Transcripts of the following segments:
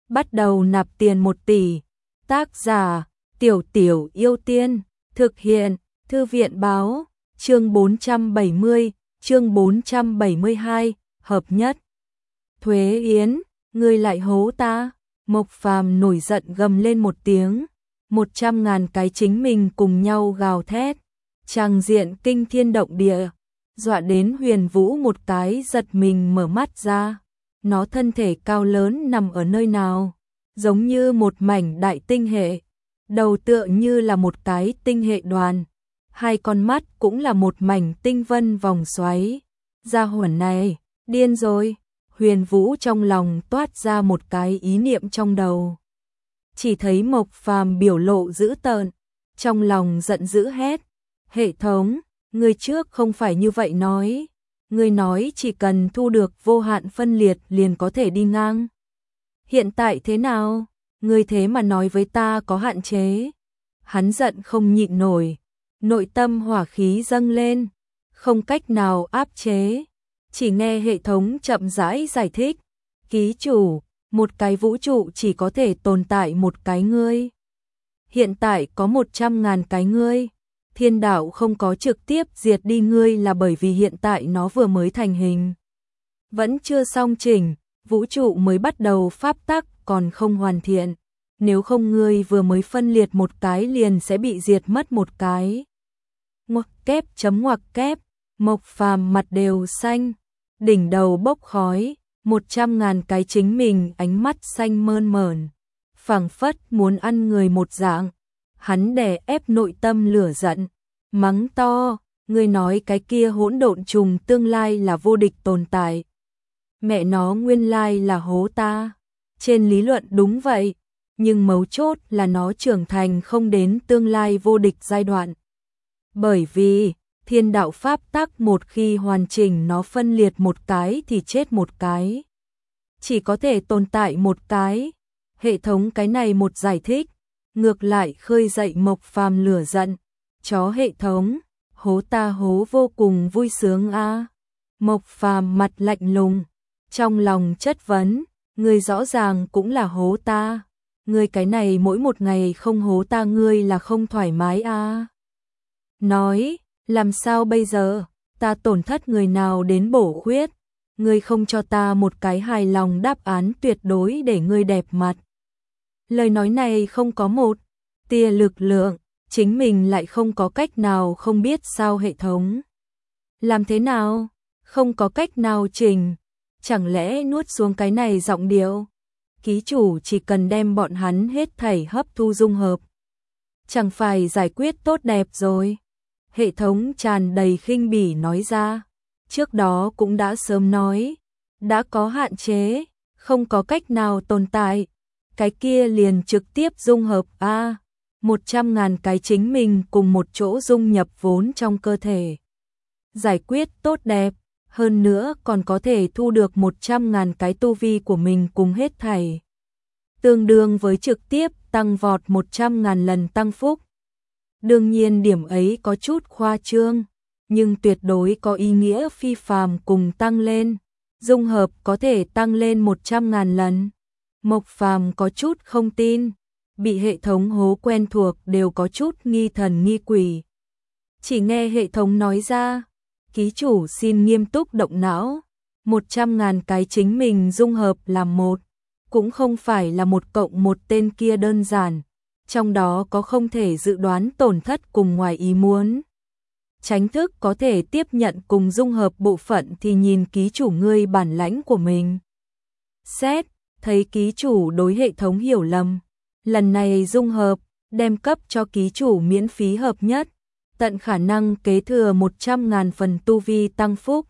bắt đầu nạp tiền 1 tỷ. Tác giả, Tiểu Tiểu Yêu Tiên, thực hiện, Thư viện báo, chương 470, chương 472, hợp nhất. Thuế Yến, ngươi lại hố ta. Mộc Phàm nổi giận gầm lên một tiếng, 100.000 cái chính mình cùng nhau gào thét, tràng diện kinh thiên động địa, dọa đến Huyền Vũ một cái giật mình mở mắt ra. Nó thân thể cao lớn nằm ở nơi nào, giống như một mảnh đại tinh hệ, đầu tựa như là một cái tinh hệ đoàn, hai con mắt cũng là một mảnh tinh vân vòng xoáy. Gia hỏa này, điên rồi. Huyền Vũ trong lòng toát ra một cái ý niệm trong đầu. Chỉ thấy Mộc Phàm biểu lộ dữ tợn, trong lòng giận dữ hét, hệ thống, ngươi trước không phải như vậy nói. Ngươi nói chỉ cần thu được vô hạn phân liệt liền có thể đi ngang. Hiện tại thế nào? Ngươi thế mà nói với ta có hạn chế. Hắn giận không nhịn nổi, nội tâm hỏa khí dâng lên, không cách nào áp chế. Chỉ nghe hệ thống chậm rãi giải thích, ký chủ, một cái vũ trụ chỉ có thể tồn tại một cái ngươi. Hiện tại có 100.000 cái ngươi. Thiên đạo không có trực tiếp diệt đi ngươi là bởi vì hiện tại nó vừa mới thành hình. Vẫn chưa xong chỉnh, vũ trụ mới bắt đầu pháp tắc còn không hoàn thiện. Nếu không ngươi vừa mới phân liệt một cái liền sẽ bị diệt mất một cái. Ngoặc kép chấm ngoặc kép, Mộc Phàm mặt đều xanh, đỉnh đầu bốc khói, 100.000 cái chính mình ánh mắt xanh mơn mởn, phảng phất muốn ăn người một dạng. Hắn đè ép nội tâm lửa giận, mắng to, ngươi nói cái kia hỗn độn trùng tương lai là vô địch tồn tại. Mẹ nó nguyên lai là hố ta. Trên lý luận đúng vậy, nhưng mấu chốt là nó trưởng thành không đến tương lai vô địch giai đoạn. Bởi vì, thiên đạo pháp tắc một khi hoàn chỉnh nó phân liệt một cái thì chết một cái. Chỉ có thể tồn tại một cái. Hệ thống cái này một giải thích, ngược lại khơi dậy Mộc Phàm lửa giận. Chó hệ thống, hố ta hố vô cùng vui sướng a. Mộc Phàm mặt lạnh lùng, trong lòng chất vấn, ngươi rõ ràng cũng là hố ta. Ngươi cái này mỗi một ngày không hố ta ngươi là không thoải mái a. Nói, làm sao bây giờ, ta tổn thất người nào đến bổ khuyết. Ngươi không cho ta một cái hài lòng đáp án tuyệt đối để ngươi đẹp mặt. Lời nói này không có một tia lực lượng, chính mình lại không có cách nào không biết sao hệ thống. Làm thế nào? Không có cách nào chỉnh. Chẳng lẽ nuốt xuống cái này giọng điệu? Ký chủ chỉ cần đem bọn hắn hết thảy hấp thu dung hợp. Chẳng phải giải quyết tốt đẹp rồi. Hệ thống tràn đầy khinh bỉ nói ra. Trước đó cũng đã sớm nói. Đã có hạn chế, không có cách nào tồn tại. Cái kia liền trực tiếp dung hợp a. 100.000 cái chính mình cùng một chỗ dung nhập vốn trong cơ thể. Giải quyết tốt đẹp, hơn nữa còn có thể thu được 100.000 cái tu vi của mình cùng hết thảy. Tương đương với trực tiếp tăng vọt 100.000 lần tăng phúc. Đương nhiên điểm ấy có chút khoa trương, nhưng tuyệt đối có ý nghĩa phi phàm cùng tăng lên. Dung hợp có thể tăng lên 100.000 lần. Mộc Phàm có chút không tin, bị hệ thống hố quen thuộc đều có chút nghi thần nghi quỷ. Chỉ nghe hệ thống nói ra, ký chủ xin nghiêm túc động não, 100.000 cái chính mình dung hợp làm một, cũng không phải là một cộng một tên kia đơn giản, trong đó có không thể dự đoán tổn thất cùng ngoài ý muốn. Tránh thức có thể tiếp nhận cùng dung hợp bộ phận thì nhìn ký chủ ngươi bản lãnh của mình. Xét, thấy ký chủ đối hệ thống hiểu lầm, lần này dung hợp, đem cấp cho ký chủ miễn phí hợp nhất, tận khả năng kế thừa 100.000 phần tu vi tăng phúc.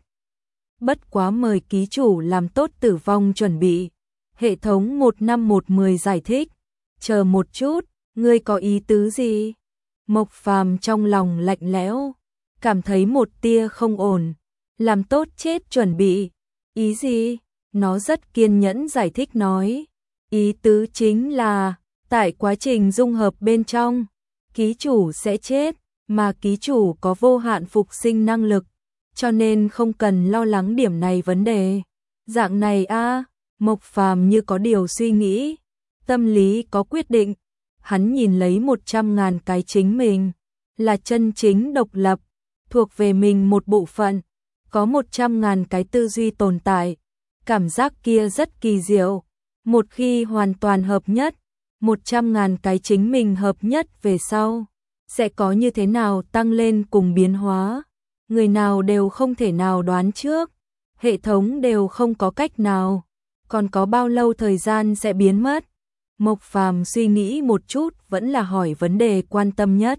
Bất quá mời ký chủ làm tốt tử vong chuẩn bị. Hệ thống 15110 giải thích, chờ một chút, ngươi có ý tứ gì? Mộc Phàm trong lòng lạnh lẽo, cảm thấy một tia không ổn, làm tốt chết chuẩn bị. Ý gì? Nó rất kiên nhẫn giải thích nói, ý tứ chính là, tại quá trình dung hợp bên trong, ký chủ sẽ chết, mà ký chủ có vô hạn phục sinh năng lực, cho nên không cần lo lắng điểm này vấn đề. Dạng này a. Mộc Phàm như có điều suy nghĩ, tâm lý có quyết định, hắn nhìn lấy 100.000 cái chính mình, là chân chính độc lập, thuộc về mình một bộ phận, có 100.000 cái tư duy tồn tại, cảm giác kia rất kỳ diệu, một khi hoàn toàn hợp nhất, 100.000 cái chính mình hợp nhất về sau, sẽ có như thế nào tăng lên cùng biến hóa, người nào đều không thể nào đoán trước, hệ thống đều không có cách nào, còn có bao lâu thời gian sẽ biến mất. Mộc Phàm suy nghĩ một chút vẫn là hỏi vấn đề quan tâm nhất.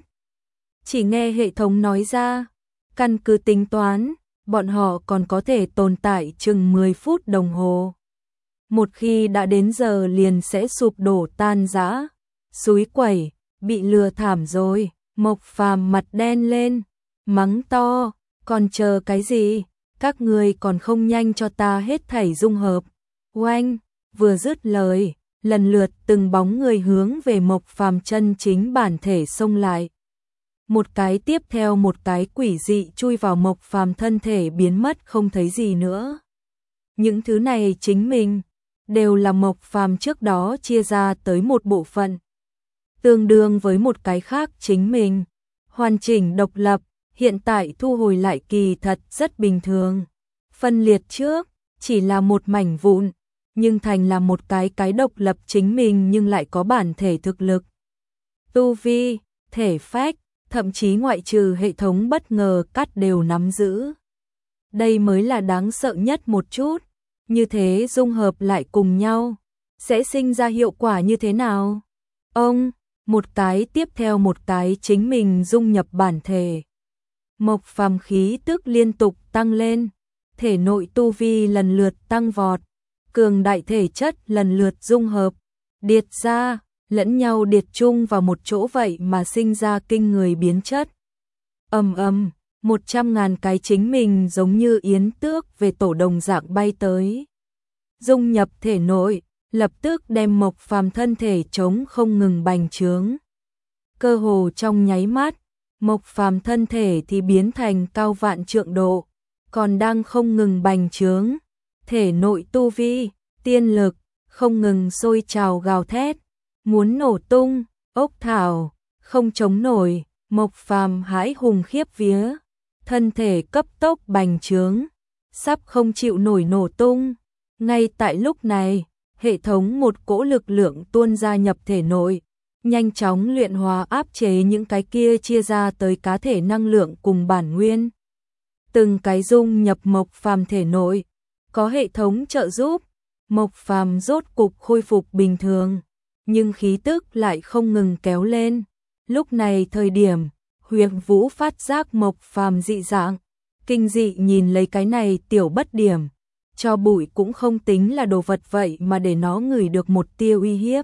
Chỉ nghe hệ thống nói ra, căn cứ tính toán, bọn họ còn có thể tồn tại chừng 10 phút đồng hồ. Một khi đã đến giờ liền sẽ sụp đổ tan rã, xúi quẩy, bị lừa thảm rồi. Mộc Phàm mặt đen lên, mắng to, còn chờ cái gì, các người còn không nhanh cho ta hết thảy dung hợp. Oanh, vừa dứt lời, lần lượt từng bóng người hướng về Mộc Phàm chân chính bản thể xông lại. Một cái tiếp theo một cái quỷ dị chui vào Mộc Phàm thân thể biến mất không thấy gì nữa. Những thứ này chính mình đều là Mộc Phàm trước đó chia ra tới một bộ phận, tương đương với một cái khác chính mình, hoàn chỉnh độc lập, hiện tại thu hồi lại kỳ thật rất bình thường. Phân liệt trước chỉ là một mảnh vụn, nhưng thành là một cái độc lập chính mình nhưng lại có bản thể thực lực, tu vi, thể phách, thậm chí ngoại trừ hệ thống bất ngờ cắt đều nắm giữ. Đây mới là đáng sợ nhất một chút, như thế dung hợp lại cùng nhau, sẽ sinh ra hiệu quả như thế nào? Ông, một cái tiếp theo một cái chính mình dung nhập bản thể. Mộc Phàm khí tức liên tục tăng lên, thể nội tu vi lần lượt tăng vọt, cường đại thể chất lần lượt dung hợp, điệt ra, lẫn nhau điệt chung vào một chỗ vậy mà sinh ra kinh người biến chất. 100.000 cái chính mình giống như yến tước về tổ đồng dạng bay tới. Dung nhập thể nội, lập tức đem Mộc Phàm thân thể trống không ngừng bành trướng. Cơ hồ trong nháy mắt, Mộc Phàm thân thể thì biến thành cao vạn trượng độ, còn đang không ngừng bành trướng. Thể nội tu vi, tiên lực, không ngừng sôi trào gào thét, muốn nổ tung, ốc thảo, không chống nổi, Mộc Phàm hãi hùng khiếp vía, thân thể cấp tốc bành trướng, sắp không chịu nổi nổ tung. Ngay tại lúc này, hệ thống một cỗ lực lượng tuôn ra nhập thể nội, nhanh chóng luyện hóa áp chế những cái kia chia ra tới cá thể năng lượng cùng bản nguyên. Từng cái dung nhập Mộc Phàm thể nội, có hệ thống trợ giúp, Mộc Phàm rốt cục khôi phục bình thường, nhưng khí tức lại không ngừng kéo lên. Lúc này thời điểm, Huyền Vũ phát giác Mộc Phàm dị dạng, kinh dị nhìn lấy cái này tiểu bất điểm, cho bụi cũng không tính là đồ vật vậy mà để nó ngửi được một tia uy hiếp.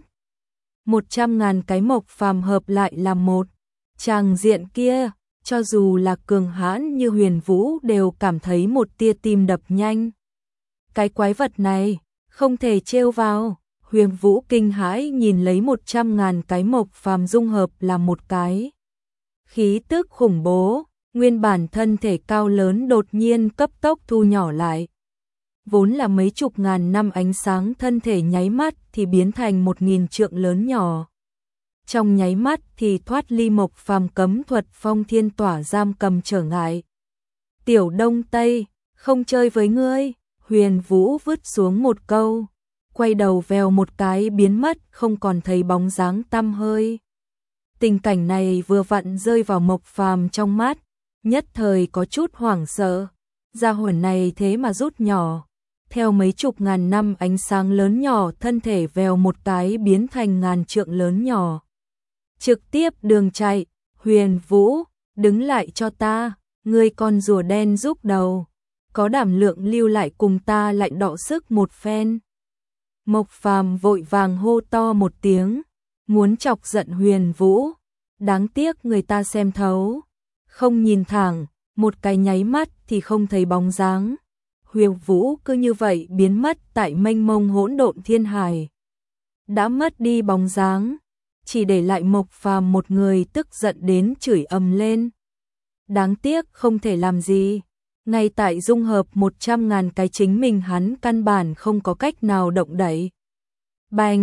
100.000 cái Mộc Phàm hợp lại làm một, tràng diện kia, cho dù là cường hãn như Huyền Vũ đều cảm thấy một tia tim đập nhanh. Cái quái vật này, không thể trêu vào. Huyền Vũ kinh hãi nhìn lấy 100.000 cái Mộc Phàm dung hợp là một cái. Khí tức khủng bố, nguyên bản thân thể cao lớn đột nhiên cấp tốc thu nhỏ lại. Vốn là mấy chục ngàn năm ánh sáng thân thể nháy mắt thì biến thành 1.000 trượng lớn nhỏ. Trong nháy mắt thì thoát ly Mộc Phàm cấm thuật phong thiên tỏa giam cầm trở ngại. Tiểu Đông Tây, không chơi với ngươi, Huyền Vũ vứt xuống một câu, quay đầu vèo một cái biến mất không còn thấy bóng dáng tăm hơi. Tình cảnh này vừa vặn rơi vào Mộc Phàm trong mắt, nhất thời có chút hoảng sợ, gia hỏa này thế mà rút nhỏ. Theo mấy chục ngàn năm ánh sáng lớn nhỏ thân thể vèo một cái biến thành ngàn trượng lớn nhỏ. Trực tiếp đường chạy, Huyền Vũ, đứng lại cho ta, ngươi con rùa đen rúc đầu, có đảm lượng lưu lại cùng ta lại đọ sức một phen. Mộc Phàm vội vàng hô to một tiếng, muốn chọc giận Huyền Vũ, đáng tiếc người ta xem thấu, không nhìn thẳng, một cái nháy mắt thì không thấy bóng dáng. Huyền Vũ cứ như vậy biến mất tại mênh mông hỗn độn thiên hải. Đã mất đi bóng dáng, chỉ để lại Mộc Phàm một người tức giận đến chửi ầm lên. Đáng tiếc không thể làm gì, ngay tại dung hợp 100.000 cái chính mình hắn căn bản không có cách nào động đậy. Bành,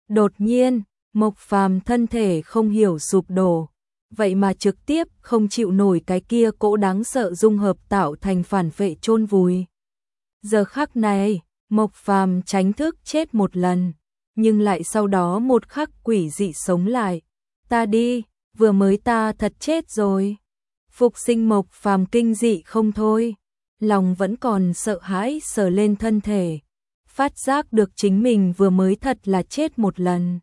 Đột nhiên, Mộc Phàm thân thể không hiểu sụp đổ, vậy mà trực tiếp không chịu nổi cái kia cỗ đáng sợ dung hợp tạo thành phản vệ chôn vùi. Giờ khắc này, Mộc Phàm tránh thức chết một lần, nhưng lại sau đó một khắc quỷ dị sống lại. Ta đi, vừa mới ta thật chết rồi. Phục sinh Mộc Phàm kinh dị không thôi, lòng vẫn còn sợ hãi sờ lên thân thể, phát giác được chính mình vừa mới thật là chết một lần.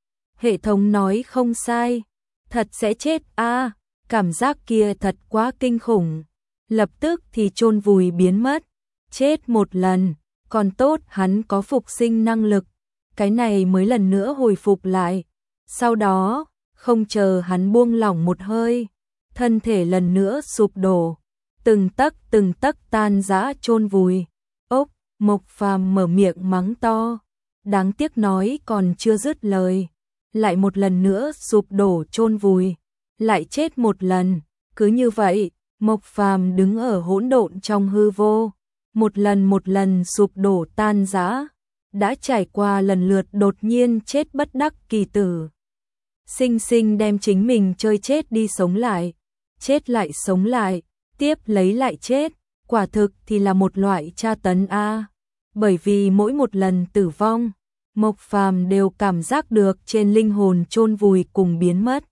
Hệ thống nói không sai, thật sẽ chết a, cảm giác kia thật quá kinh khủng. Lập tức thì chôn vùi biến mất, chết một lần, còn tốt hắn có phục sinh năng lực, cái này mới lần nữa hồi phục lại. Sau đó, không chờ hắn buông lỏng một hơi, thân thể lần nữa sụp đổ, từng tấc tan rã chôn vùi. Ốc, Mộc Phàm mở miệng mắng to, đáng tiếc nói còn chưa dứt lời, lại một lần nữa sụp đổ chôn vùi, lại chết một lần. Cứ như vậy, Mộc Phàm đứng ở hỗn độn trong hư vô, một lần sụp đổ tan rã, đã trải qua lần lượt đột nhiên chết bất đắc kỳ tử. Sinh sinh đem chính mình chơi chết đi sống lại, chết lại sống lại, tiếp lấy lại chết, quả thực thì là một loại tra tấn a. Bởi vì mỗi một lần tử vong, Mộc Phàm đều cảm giác được trên linh hồn chôn vùi cùng biến mất.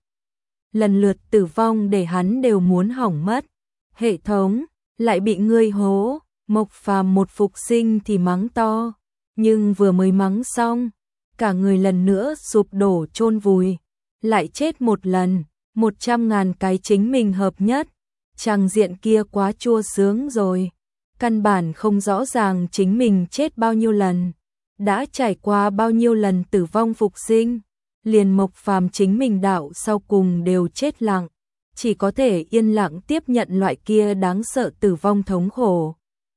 Lần lượt tử vong để hắn đều muốn hỏng mất. Hệ thống lại bị ngươi hố. Mộc Phàm một phục sinh thì mắng to, nhưng vừa mới mắng xong, cả người lần nữa sụp đổ chôn vùi, lại chết một lần, 100.000 cái chính mình hợp nhất. Trang diện kia quá chua sướng rồi, căn bản không rõ ràng chính mình chết bao nhiêu lần, đã trải qua bao nhiêu lần tử vong phục sinh, liền Mộc Phàm chính mình đạo sau cùng đều chết lặng, chỉ có thể yên lặng tiếp nhận loại kia đáng sợ tử vong thống khổ.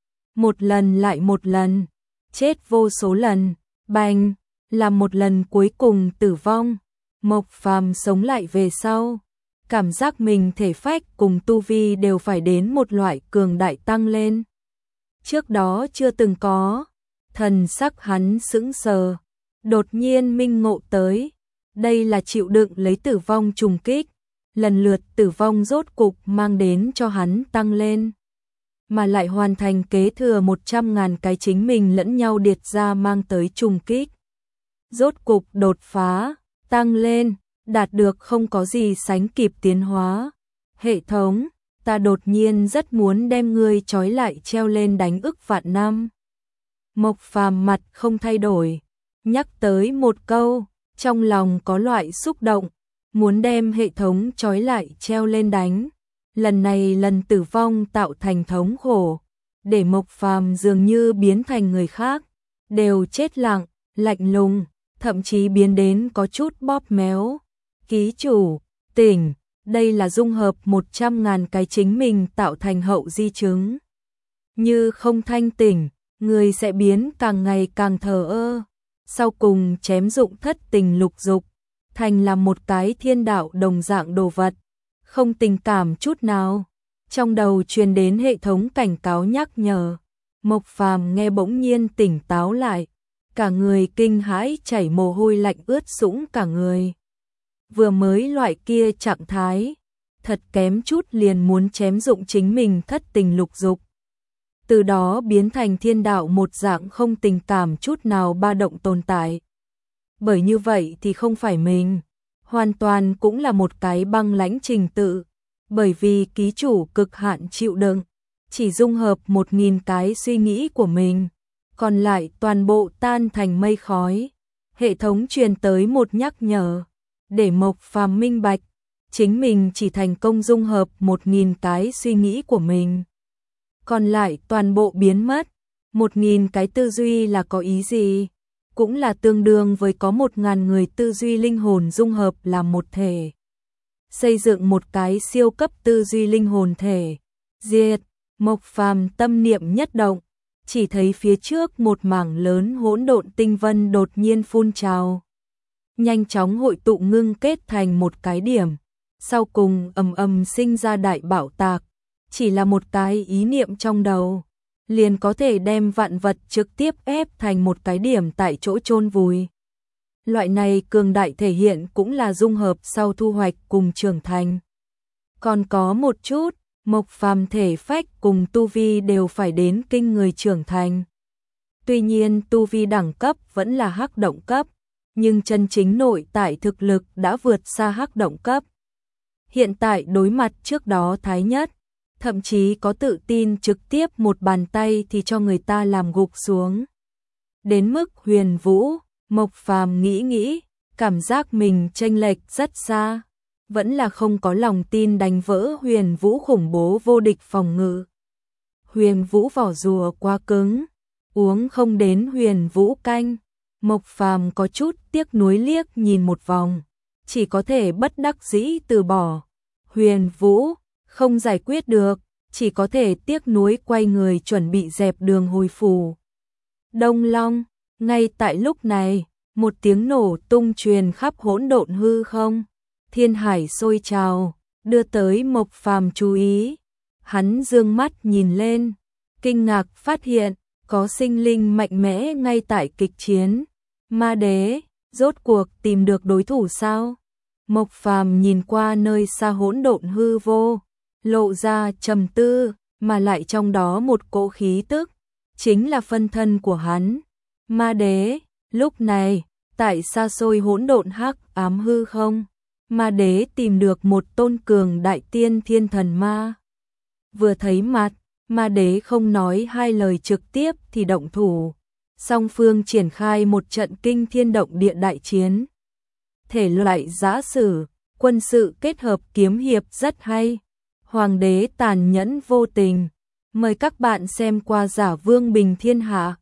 Một lần lại một lần, chết vô số lần, bành, là một lần cuối cùng tử vong. Mộc Phàm sống lại về sau, cảm giác mình thể phách cùng tu vi đều phải đến một loại cường đại tăng lên. Trước đó chưa từng có, thần sắc hắn sững sờ, đột nhiên minh ngộ tới, đây là chịu đựng lấy tử vong trùng kích, lần lượt tử vong rốt cục mang đến cho hắn tăng lên, mà lại hoàn thành kế thừa 100.000 cái chính mình lẫn nhau điệt ra mang tới trùng kích. Rốt cục đột phá, tăng lên, đạt được không có gì sánh kịp tiến hóa. Hệ thống, ta đột nhiên rất muốn đem ngươi trói lại treo lên đánh ức vạn năm. Mộc Phàm mặt không thay đổi, nhắc tới một câu, trong lòng có loại xúc động, muốn đem hệ thống trói lại treo lên đánh. Lần này lần tử vong tạo thành thống khổ, để Mộc Phàm dường như biến thành người khác, đều chết lặng, lạnh lùng, thậm chí biến đến có chút bóp méo. Ký chủ, tỉnh, đây là dung hợp 100.000 cái chính mình tạo thành hậu di chứng. Như không thanh tỉnh, người sẽ biến càng ngày càng thờ ơ, sau cùng chém dụng thất tình lục dục, thành là một cái thiên đạo đồng dạng đồ vật, không tình cảm chút nào. Trong đầu truyền đến hệ thống cảnh cáo nhắc nhở, Mộc Phàm nghe bỗng nhiên tỉnh táo lại, cả người kinh hãi chảy mồ hôi lạnh ướt sũng cả người. Vừa mới loại kia trạng thái, thật kém chút liền muốn chém dụng chính mình thất tình lục dục. Từ đó biến thành thiên đạo một dạng không tình cảm chút nào ba động tồn tại. Bởi như vậy thì không phải mình, hoàn toàn cũng là một cái băng lãnh trình tự. Bởi vì ký chủ cực hạn chịu đựng, chỉ dung hợp 1.000 cái suy nghĩ của mình, còn lại toàn bộ tan thành mây khói. Hệ thống truyền tới một nhắc nhở, để Mộc Phàm minh bạch, chính mình chỉ thành công dung hợp 1.000 cái suy nghĩ của mình, còn lại toàn bộ biến mất. 1.000 cái tư duy là có ý gì? Cũng là tương đương với có 1.000 người tư duy linh hồn dung hợp làm một thể. Xây dựng một cái siêu cấp tư duy linh hồn thể. Diệt, Mộc Phàm tâm niệm nhất động, chỉ thấy phía trước một mảng lớn hỗn độn tinh vân đột nhiên phun trào, nhanh chóng hội tụ ngưng kết thành một cái điểm, sau cùng ầm ầm sinh ra đại bảo tạc. Chỉ là một cái ý niệm trong đầu, liền có thể đem vạn vật trực tiếp ép thành một cái điểm tại chỗ chôn vùi. Loại này cường đại thể hiện cũng là dung hợp sau thu hoạch cùng trưởng thành. Còn có một chút, Mộc Phàm thể phách cùng tu vi đều phải đến kinh người trưởng thành. Tuy nhiên tu vi đẳng cấp vẫn là hắc động cấp, nhưng chân chính nội tại thực lực đã vượt xa hắc động cấp. Hiện tại đối mặt trước đó Thái Nhất, thậm chí có tự tin trực tiếp một bàn tay thì cho người ta làm gục xuống. Đến mức Huyền Vũ, Mộc Phàm nghĩ, cảm giác mình chênh lệch rất xa, vẫn là không có lòng tin đánh vỡ Huyền Vũ khủng bố vô địch phòng ngự. Huyền Vũ vỏ rùa quá cứng, uống không đến Huyền Vũ canh. Mộc Phàm có chút tiếc nuối liếc nhìn một vòng, chỉ có thể bất đắc dĩ từ bỏ. Huyền Vũ không giải quyết được, chỉ có thể tiếc nuối quay người chuẩn bị dẹp đường hồi phủ. Đông Long, ngay tại lúc này, một tiếng nổ tung truyền khắp hỗn độn hư không, thiên hải sôi trào, đưa tới Mộc Phàm chú ý. Hắn dương mắt nhìn lên, kinh ngạc phát hiện có sinh linh mạnh mẽ ngay tại kịch chiến. Ma đế, rốt cuộc tìm được đối thủ sao? Mộc Phàm nhìn qua nơi xa hỗn độn hư vô, lộ ra trầm tư, mà lại trong đó một cỗ khí tức, chính là phân thân của hắn. Ma đế, lúc này, tại xa xôi hỗn độn hắc ám hư không, ma đế tìm được một tôn cường đại tiên thiên thần ma. Vừa thấy mặt, ma đế không nói hai lời trực tiếp thì động thủ. Song phương triển khai một trận kinh thiên động địa đại chiến. Thể loại giã sử, quân sự kết hợp kiếm hiệp rất hay. Hoàng đế tàn nhẫn vô tình. Mời các bạn xem qua Giả Vương Bình Thiên Hạ.